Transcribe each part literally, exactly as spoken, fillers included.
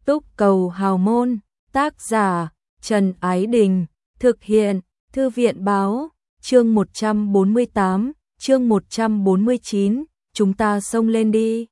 Túc cầu hào môn, tác giả Trần Ái Đình, thực hiện Thư viện báo, chương một trăm bốn mươi tám, chương một trăm bốn mươi chín, chúng ta xông lên đi.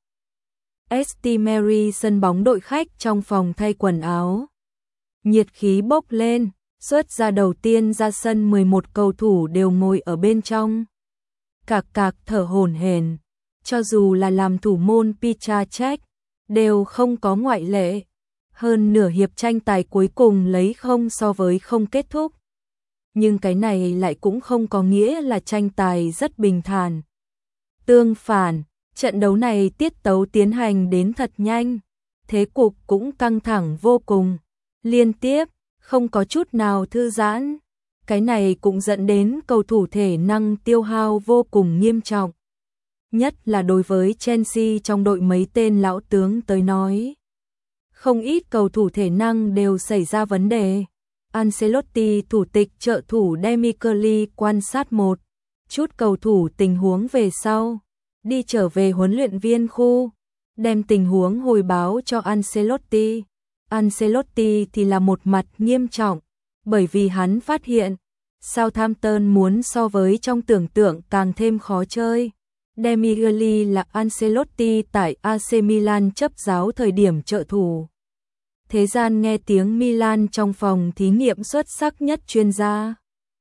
ét tê Mary sân bóng đội khách trong phòng thay quần áo. Nhiệt khí bốc lên, xuất ra đầu tiên ra sân mười một cầu thủ đều ngồi ở bên trong. Cạc cạc thở hổn hển, cho dù là làm thủ môn Piszczek, đều không có ngoại lệ. Hơn nửa hiệp tranh tài cuối cùng lấy không so với không kết thúc. Nhưng cái này lại cũng không có nghĩa là tranh tài rất bình thản. Tương phản, trận đấu này tiết tấu tiến hành đến thật nhanh, thế cục cũng căng thẳng vô cùng, liên tiếp, không có chút nào thư giãn. Cái này cũng dẫn đến cầu thủ thể năng tiêu hao vô cùng nghiêm trọng. Nhất là đối với Chelsea trong đội mấy tên lão tướng tới nói. Không ít cầu thủ thể năng đều xảy ra vấn đề. Ancelotti, thủ tịch trợ thủ Demi Curly quan sát một chút cầu thủ tình huống về sau, đi trở về huấn luyện viên khu, đem tình huống hồi báo cho Ancelotti. Ancelotti thì là một mặt nghiêm trọng, bởi vì hắn phát hiện Southampton muốn so với trong tưởng tượng càng thêm khó chơi. Demi Curly là Ancelotti tại a xê Milan chấp giáo thời điểm trợ thủ. Thế gian nghe tiếng Milan trong phòng thí nghiệm xuất sắc nhất chuyên gia.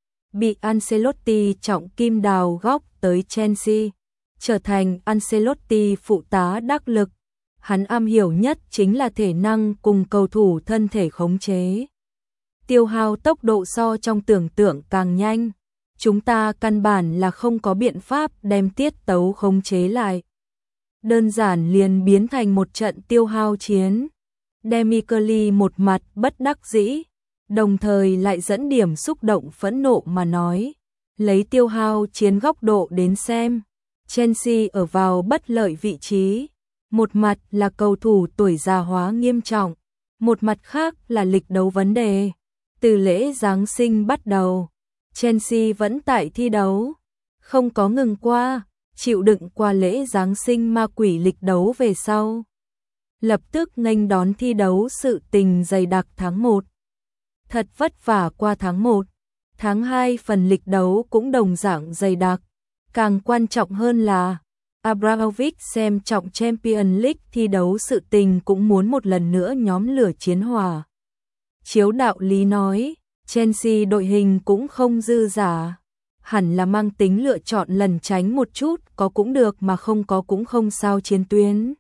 Bị Ancelotti trọng kim đào góc tới Chelsea, trở thành Ancelotti phụ tá đắc lực. Hắn am hiểu nhất chính là thể năng cùng cầu thủ thân thể khống chế. Tiêu hao tốc độ so trong tưởng tượng càng nhanh. Chúng ta căn bản là không có biện pháp đem tiết tấu khống chế lại. Đơn giản liền biến thành một trận tiêu hao chiến. Demi Curly một mặt bất đắc dĩ, đồng thời lại dẫn điểm xúc động phẫn nộ mà nói. Lấy tiêu hao chiến góc độ đến xem, Chelsea ở vào bất lợi vị trí. Một mặt là cầu thủ tuổi già hóa nghiêm trọng, một mặt khác là lịch đấu vấn đề. Từ lễ Giáng sinh bắt đầu, Chelsea vẫn tại thi đấu, không có ngừng qua, chịu đựng qua lễ Giáng sinh ma quỷ lịch đấu về sau. Lập tức nghênh đón thi đấu sự tình dày đặc tháng một. Thật vất vả qua tháng một, tháng hai phần lịch đấu cũng đồng dạng dày đặc. Càng quan trọng hơn là Abramovich xem trọng Champions League thi đấu sự tình cũng muốn một lần nữa nhóm lửa chiến hòa. Chiếu đạo lý nói, Chelsea đội hình cũng không dư giả, hẳn là mang tính lựa chọn lần tránh một chút, có cũng được mà không có cũng không sao chiến tuyến.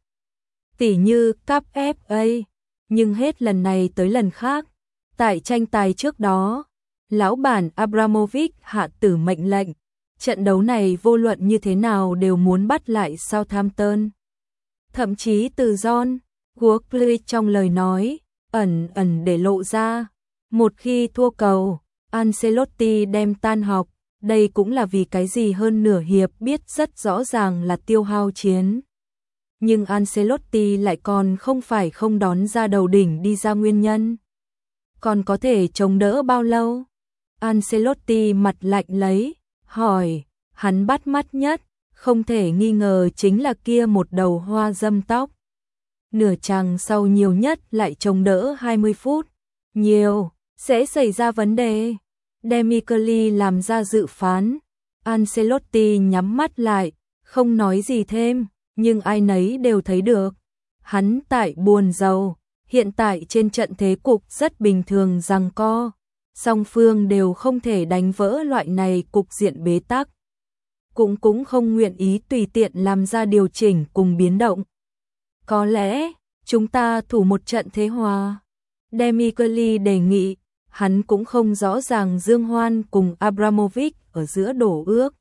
Tỉ như Cup ép a, nhưng hết lần này tới lần khác, tại tranh tài trước đó, lão bản Abramovich hạ tử mệnh lệnh, trận đấu này vô luận như thế nào đều muốn bắt lại Southampton. Thậm chí từ John Guogley trong lời nói, ẩn ẩn để lộ ra, một khi thua cầu, Ancelotti đem tan học, đây cũng là vì cái gì hơn nửa hiệp biết rất rõ ràng là tiêu hao chiến. Nhưng Ancelotti lại còn không phải không đón ra đầu đỉnh đi ra nguyên nhân. Còn có thể chống đỡ bao lâu? Ancelotti mặt lạnh lấy, hỏi, hắn bắt mắt nhất, không thể nghi ngờ chính là kia một đầu hoa dâm tóc. Nửa chàng sau nhiều nhất lại chống đỡ hai mươi phút. Nhiều, sẽ xảy ra vấn đề. Demi Curly làm ra dự phán. Ancelotti nhắm mắt lại, không nói gì thêm, nhưng ai nấy đều thấy được. Hắn tại buồn rầu, hiện tại trên trận thế cục rất bình thường giằng co. Song phương đều không thể đánh vỡ loại này cục diện bế tắc. Cũng cũng không nguyện ý tùy tiện làm ra điều chỉnh cùng biến động. Có lẽ, chúng ta thủ một trận thế hòa. Demi Curly đề nghị, hắn cũng không rõ ràng Dương Hoan cùng Abramovich ở giữa đổ ước.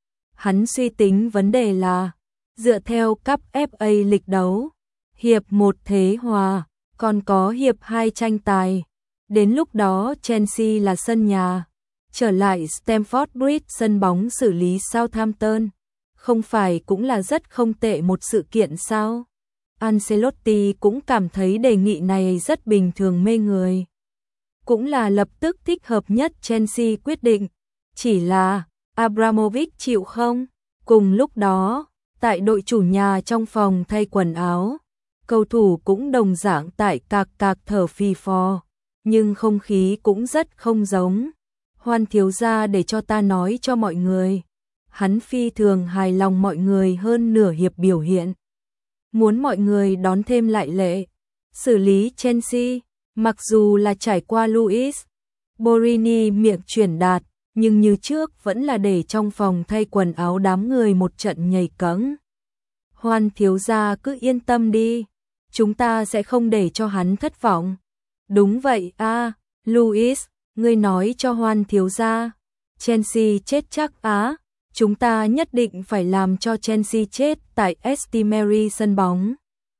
Hắn suy tính vấn đề là, dựa theo Cup ép a lịch đấu, hiệp một thế hòa, còn có hiệp hai tranh tài. Đến lúc đó Chelsea là sân nhà, trở lại Stamford Bridge sân bóng xử lý Southampton, không phải cũng là rất không tệ một sự kiện sao? Ancelotti cũng cảm thấy đề nghị này rất bình thường mê người. Cũng là lập tức thích hợp nhất Chelsea quyết định, chỉ là Abramovich chịu không? Cùng lúc đó, tại đội chủ nhà trong phòng thay quần áo, cầu thủ cũng đồng dạng tại cạc cạc thở phì phò, nhưng không khí cũng rất không giống. Hoan thiếu gia để cho ta nói cho mọi người. Hắn phi thường hài lòng mọi người hơn nửa hiệp biểu hiện. Muốn mọi người đón thêm lại lệ. Xử lý Chelsea, mặc dù là trải qua Luis Borini miệng chuyển đạt, nhưng như trước vẫn là để trong phòng thay quần áo đám người một trận nhảy cẫng. Hoan thiếu gia cứ yên tâm đi, chúng ta sẽ không để cho hắn thất vọng. Đúng vậy a, à, Luis, ngươi nói cho Hoan thiếu gia, Chelsea chết chắc á, chúng ta nhất định phải làm cho Chelsea chết tại Emery sân bóng.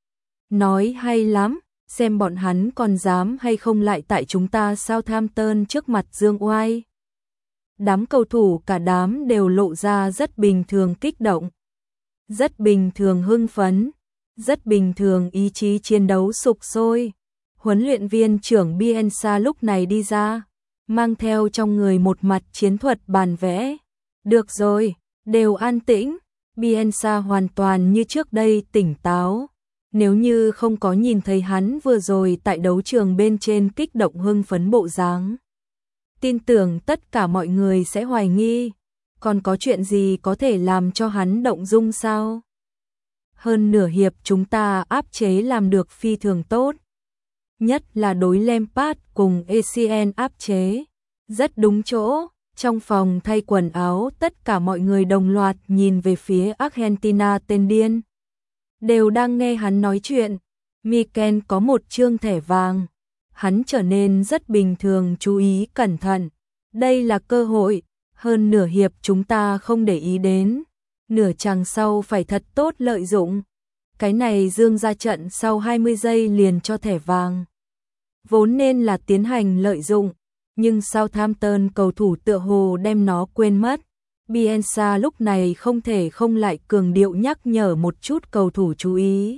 Nói hay lắm, xem bọn hắn còn dám hay không lại tại chúng ta Southampton trước mặt dương oai. Đám cầu thủ cả đám đều lộ ra rất bình thường kích động, rất bình thường hưng phấn, rất bình thường ý chí chiến đấu sục sôi. Huấn luyện viên trưởng Bielsa lúc này đi ra, mang theo trong người một mặt chiến thuật bàn vẽ. Được rồi, đều an tĩnh. Bielsa hoàn toàn như trước đây tỉnh táo. Nếu như không có nhìn thấy hắn vừa rồi tại đấu trường bên trên kích động hưng phấn bộ dáng, tin tưởng tất cả mọi người sẽ hoài nghi, còn có chuyện gì có thể làm cho hắn động dung sao? Hơn nửa hiệp chúng ta áp chế làm được phi thường tốt. Nhất là đối Lampard cùng e xê en áp chế. Rất đúng chỗ, trong phòng thay quần áo tất cả mọi người đồng loạt nhìn về phía Argentina tên điên. Đều đang nghe hắn nói chuyện. Mikel có một trương thẻ vàng. Hắn trở nên rất bình thường chú ý cẩn thận. Đây là cơ hội, hơn nửa hiệp chúng ta không để ý đến. Nửa chặng sau phải thật tốt lợi dụng. Cái này dương ra trận sau hai mươi giây liền cho thẻ vàng. Vốn nên là tiến hành lợi dụng, nhưng Southampton cầu thủ tựa hồ đem nó quên mất. Bielsa lúc này không thể không lại cường điệu nhắc nhở một chút cầu thủ chú ý.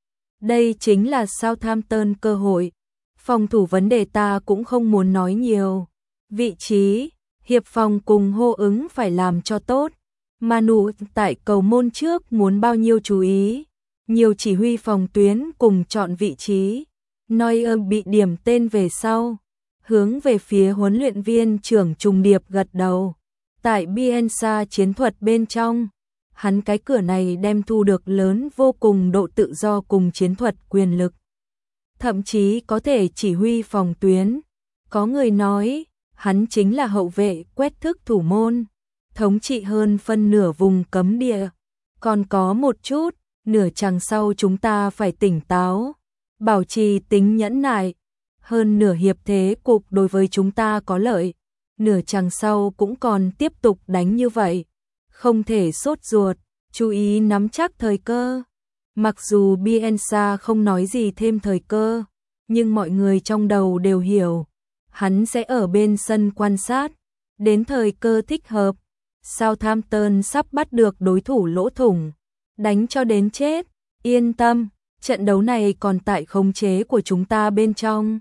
Đây chính là Southampton cơ hội. Phòng thủ vấn đề ta cũng không muốn nói nhiều. Vị trí, hiệp phòng cùng hô ứng phải làm cho tốt. Manu tại cầu môn trước muốn bao nhiêu chú ý. Nhiều chỉ huy phòng tuyến cùng chọn vị trí. Neuer bị điểm tên về sau. Hướng về phía huấn luyện viên trưởng trùng điệp gật đầu. Tại Bielsa chiến thuật bên trong, hắn cái cửa này đem thu được lớn vô cùng độ tự do cùng chiến thuật quyền lực. Thậm chí có thể chỉ huy phòng tuyến. Có người nói, hắn chính là hậu vệ quét thức thủ môn, thống trị hơn phân nửa vùng cấm địa. Còn có một chút, nửa chặng sau chúng ta phải tỉnh táo, bảo trì tính nhẫn nại. Hơn nửa hiệp thế cục đối với chúng ta có lợi. Nửa chặng sau cũng còn tiếp tục đánh như vậy. Không thể sốt ruột, chú ý nắm chắc thời cơ. Mặc dù Bielsa không nói gì thêm thời cơ, nhưng mọi người trong đầu đều hiểu. Hắn sẽ ở bên sân quan sát. Đến thời cơ thích hợp, Southampton sắp bắt được đối thủ lỗ thủng. Đánh cho đến chết, yên tâm, trận đấu này còn tại khống chế của chúng ta bên trong.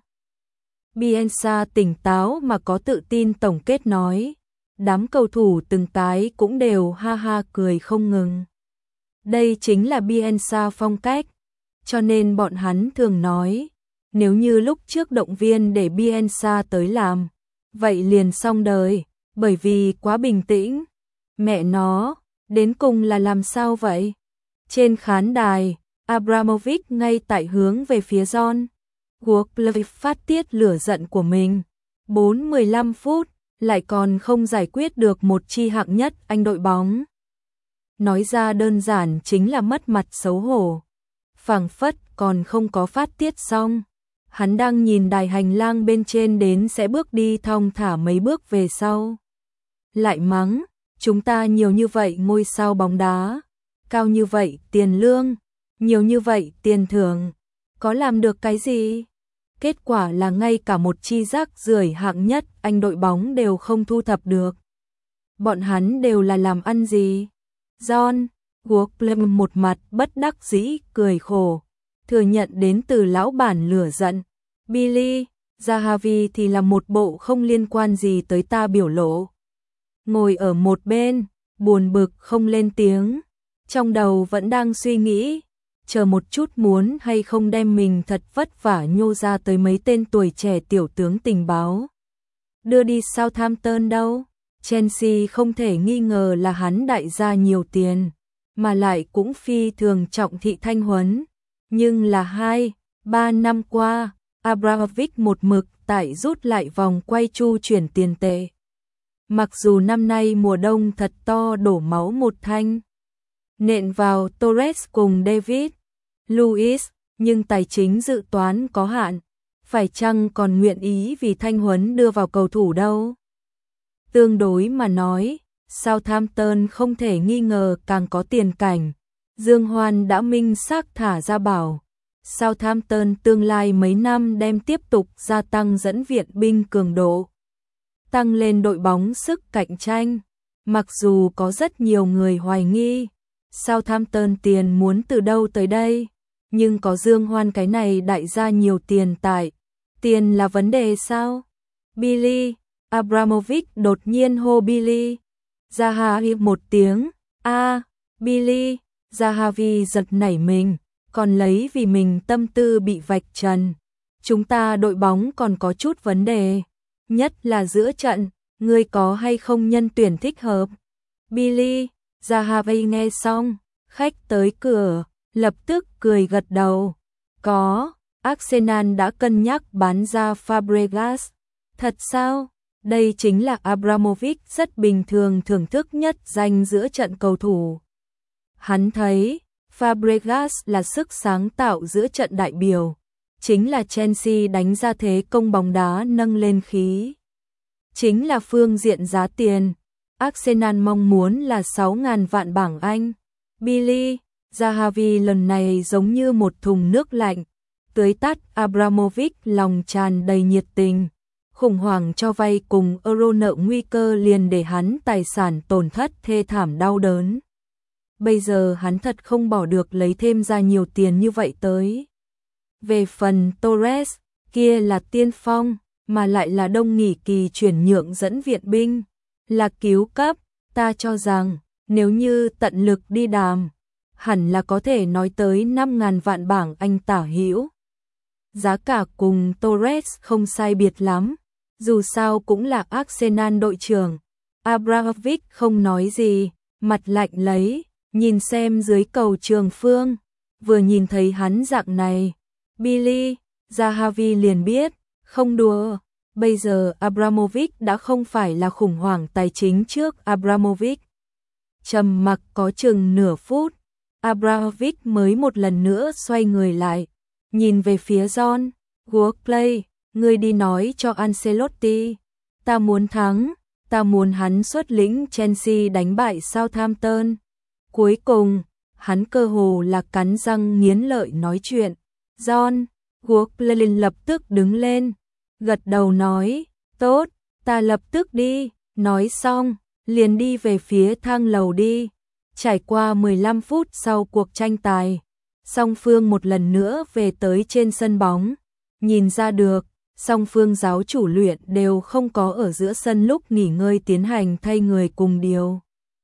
Bielsa tỉnh táo mà có tự tin tổng kết nói. Đám cầu thủ từng cái cũng đều ha ha cười không ngừng. Đây chính là Bielsa phong cách. Cho nên bọn hắn thường nói, nếu như lúc trước động viên để Bielsa tới làm, vậy liền xong đời, bởi vì quá bình tĩnh. Mẹ nó, đến cùng là làm sao vậy? Trên khán đài, Abramovich ngay tại hướng về phía John Woodley phát tiết lửa giận của mình. bốn mười lăm phút, lại còn không giải quyết được một chi hạng nhất anh đội bóng. Nói ra đơn giản chính là mất mặt xấu hổ. Phảng phất còn không có phát tiết xong. Hắn đang nhìn đài hành lang bên trên đến sẽ bước đi thong thả mấy bước về sau. Lại mắng, chúng ta nhiều như vậy ngôi sao bóng đá, cao như vậy tiền lương, nhiều như vậy tiền thưởng, có làm được cái gì? Kết quả là ngay cả một chi rác rưởi hạng nhất anh đội bóng đều không thu thập được. Bọn hắn đều là làm ăn gì? John Woodley một mặt bất đắc dĩ cười khổ, thừa nhận đến từ lão bản lửa giận. Billy Zahavi thì là một bộ không liên quan gì tới ta biểu lộ. Ngồi ở một bên, buồn bực không lên tiếng, trong đầu vẫn đang suy nghĩ, chờ một chút muốn hay không đem mình thật vất vả nhô ra tới mấy tên tuổi trẻ tiểu tướng tình báo. Đưa đi Southampton đâu? Chelsea không thể nghi ngờ là hắn đại gia nhiều tiền, mà lại cũng phi thường trọng thị thanh huấn. Nhưng là hai, ba năm qua, Abramovich một mực tại rút lại vòng quay chu chuyển tiền tệ. Mặc dù năm nay mùa đông thật to đổ máu một thanh, nện vào Torres cùng David Luiz, nhưng tài chính dự toán có hạn, phải chăng còn nguyện ý vì thanh huấn đưa vào cầu thủ đâu. Tương đối mà nói, Southampton không thể nghi ngờ càng có tiền cảnh. Dương Hoan đã minh xác thả ra bảo, Southampton tương lai mấy năm đem tiếp tục gia tăng dẫn viện binh cường độ, tăng lên đội bóng sức cạnh tranh. Mặc dù có rất nhiều người hoài nghi, Southampton tiền muốn từ đâu tới đây, nhưng có Dương Hoan cái này đại gia nhiều tiền tại. Tiền là vấn đề sao? Billy, Abramovich đột nhiên hô Billy. Zahavi một tiếng, a à, Billy, Zahavi giật nảy mình, còn lấy vì mình tâm tư bị vạch trần. Chúng ta đội bóng còn có chút vấn đề, nhất là giữa trận, ngươi có hay không nhân tuyển thích hợp? Billy, Zahavi nghe xong, khách tới cửa, lập tức cười gật đầu. Có, Arsenal đã cân nhắc bán ra Fabregas. Thật sao? Đây chính là Abramovich rất bình thường thưởng thức nhất danh giữa trận cầu thủ. Hắn thấy, Fabregas là sức sáng tạo giữa trận đại biểu, chính là Chelsea đánh ra thế công bóng đá nâng lên khí. Chính là phương diện giá tiền, Arsenal mong muốn là sáu nghìn vạn bảng Anh. Billy, Zahavi lần này giống như một thùng nước lạnh, tưới tắt Abramovich lòng tràn đầy nhiệt tình. Khủng hoảng cho vay cùng euro nợ nguy cơ liền để hắn tài sản tổn thất thê thảm đau đớn. Bây giờ hắn thật không bỏ được lấy thêm ra nhiều tiền như vậy tới. Về phần Torres, kia là tiên phong, mà lại là đông nghỉ kỳ chuyển nhượng dẫn viện binh, là cứu cấp. Ta cho rằng, nếu như tận lực đi đàm, hẳn là có thể nói tới năm nghìn vạn bảng Anh tả hữu. Giá cả cùng Torres không sai biệt lắm, dù sao cũng là Arsenal đội trưởng. Abramovich không nói gì, mặt lạnh lấy, nhìn xem dưới cầu Trường Phương, vừa nhìn thấy hắn dạng này, Billy, Zahavi liền biết, không đùa, bây giờ Abramovich đã không phải là khủng hoảng tài chính trước Abramovich. Trầm mặc có chừng nửa phút, Abramovich mới một lần nữa xoay người lại, nhìn về phía John Workley, ngươi đi nói cho Ancelotti, ta muốn thắng, ta muốn hắn xuất lĩnh Chelsea đánh bại Southampton. Cuối cùng, hắn cơ hồ là cắn răng nghiến lợi nói chuyện. John Workley lập tức đứng lên, gật đầu nói, tốt, ta lập tức đi, nói xong, liền đi về phía thang lầu đi. Trải qua mười lăm phút sau cuộc tranh tài, song phương một lần nữa về tới trên sân bóng, nhìn ra được, song phương giáo chủ luyện đều không có ở giữa sân lúc nghỉ ngơi tiến hành thay người cùng điều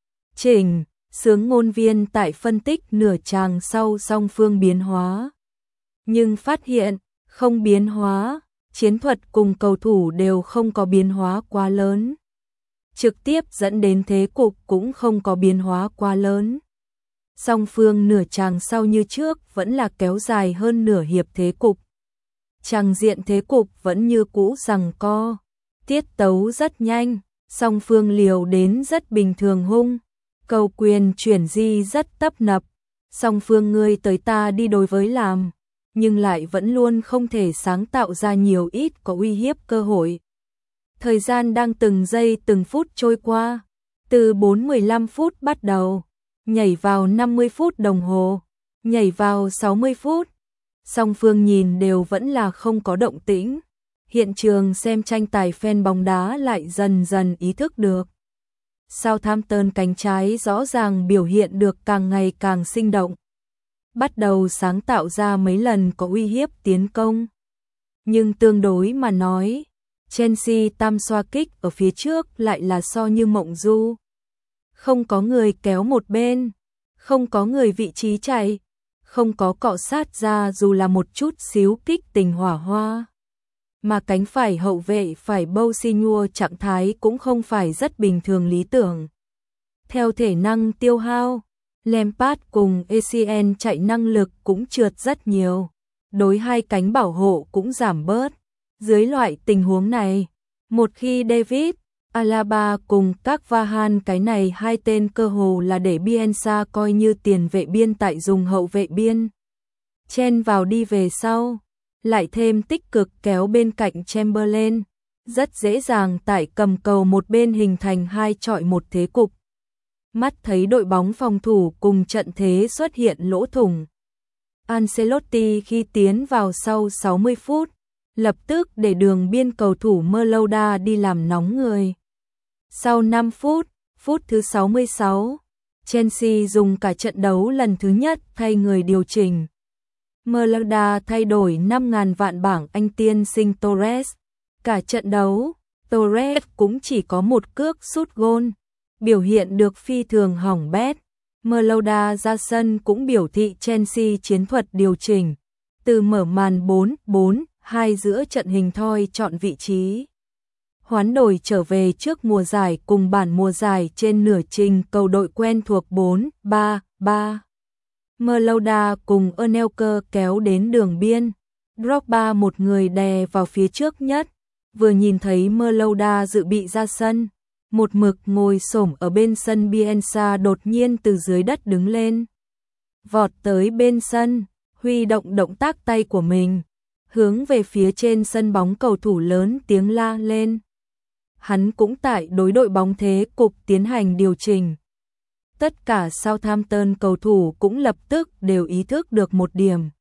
chỉnh. Sướng ngôn viên tại phân tích nửa chàng sau song phương biến hóa, nhưng phát hiện không biến hóa, chiến thuật cùng cầu thủ đều không có biến hóa quá lớn, trực tiếp dẫn đến thế cục cũng không có biến hóa quá lớn. Song phương nửa chàng sau như trước vẫn là kéo dài hơn nửa hiệp thế cục. Chàng diện thế cục vẫn như cũ giằng co, tiết tấu rất nhanh, song phương liều đến rất bình thường hung, cầu quyền chuyển di rất tấp nập, song phương ngươi tới ta đi đối với làm, nhưng lại vẫn luôn không thể sáng tạo ra nhiều ít có uy hiếp cơ hội. Thời gian đang từng giây từng phút trôi qua, từ bốn mười lăm phút bắt đầu, nhảy vào năm mươi phút đồng hồ, nhảy vào sáu mươi phút. Song phương nhìn đều vẫn là không có động tĩnh. Hiện trường xem tranh tài fan bóng đá lại dần dần ý thức được. Southampton cánh trái rõ ràng biểu hiện được càng ngày càng sinh động. Bắt đầu sáng tạo ra mấy lần có uy hiếp tiến công. Nhưng tương đối mà nói, Chelsea tam xoa kích ở phía trước lại là so như mộng du. Không có người kéo một bên, không có người vị trí chạy, không có cọ sát ra dù là một chút xíu kích tình hỏa hoa. Mà cánh phải hậu vệ phải Bousignor trạng thái cũng không phải rất bình thường lý tưởng. Theo thể năng tiêu hao, Lampard cùng e xê en chạy năng lực cũng trượt rất nhiều. Đối hai cánh bảo hộ cũng giảm bớt. Dưới loại tình huống này, một khi David, Alaba cùng các Vahan, cái này hai tên cơ hồ là để Bielsa coi như tiền vệ biên tại dùng hậu vệ biên chen vào đi về sau, lại thêm tích cực kéo bên cạnh Chamberlain, rất dễ dàng tại cầm cầu một bên hình thành hai chọi một thế cục. Mắt thấy đội bóng phòng thủ cùng trận thế xuất hiện lỗ thủng. Ancelotti khi tiến vào sau sáu mươi phút, lập tức để đường biên cầu thủ Merlouda đi làm nóng người. Sau năm phút, phút thứ sáu mươi sáu, Chelsea dùng cả trận đấu lần thứ nhất thay người điều chỉnh. Merlouda thay đổi năm ngàn vạn bảng Anh tiên sinh Torres. Cả trận đấu, Torres cũng chỉ có một cước sút gôn, biểu hiện được phi thường hỏng bét. Merlouda ra sân cũng biểu thị Chelsea chiến thuật điều chỉnh, từ mở màn bốn bốn hai giữa trận hình thoi chọn vị trí. Hoán đổi trở về trước mùa giải cùng bản mùa giải trên nửa trình cầu đội quen thuộc bốn ba ba. Merlouda cùng Anelka kéo đến đường biên. Drogba một người đè vào phía trước nhất, vừa nhìn thấy Merlouda dự bị ra sân. Một mực ngồi xổm ở bên sân Bielsa đột nhiên từ dưới đất đứng lên. Vọt tới bên sân, huy động động tác tay của mình, hướng về phía trên sân bóng cầu thủ lớn tiếng la lên. Hắn cũng tại đối đội bóng thế cục tiến hành điều chỉnh. Tất cả Southampton cầu thủ cũng lập tức đều ý thức được một điểm.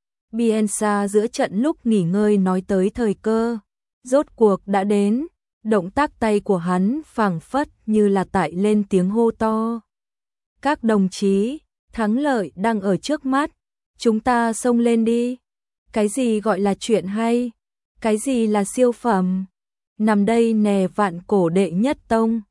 Bielsa giữa trận lúc nghỉ ngơi nói tới thời cơ, rốt cuộc đã đến. Động tác tay của hắn phảng phất như là tại lên tiếng hô to. Các đồng chí, thắng lợi đang ở trước mắt, chúng ta xông lên đi. Cái gì gọi là chuyện hay? Cái gì là siêu phẩm? Nằm đây nè vạn cổ đệ nhất tông.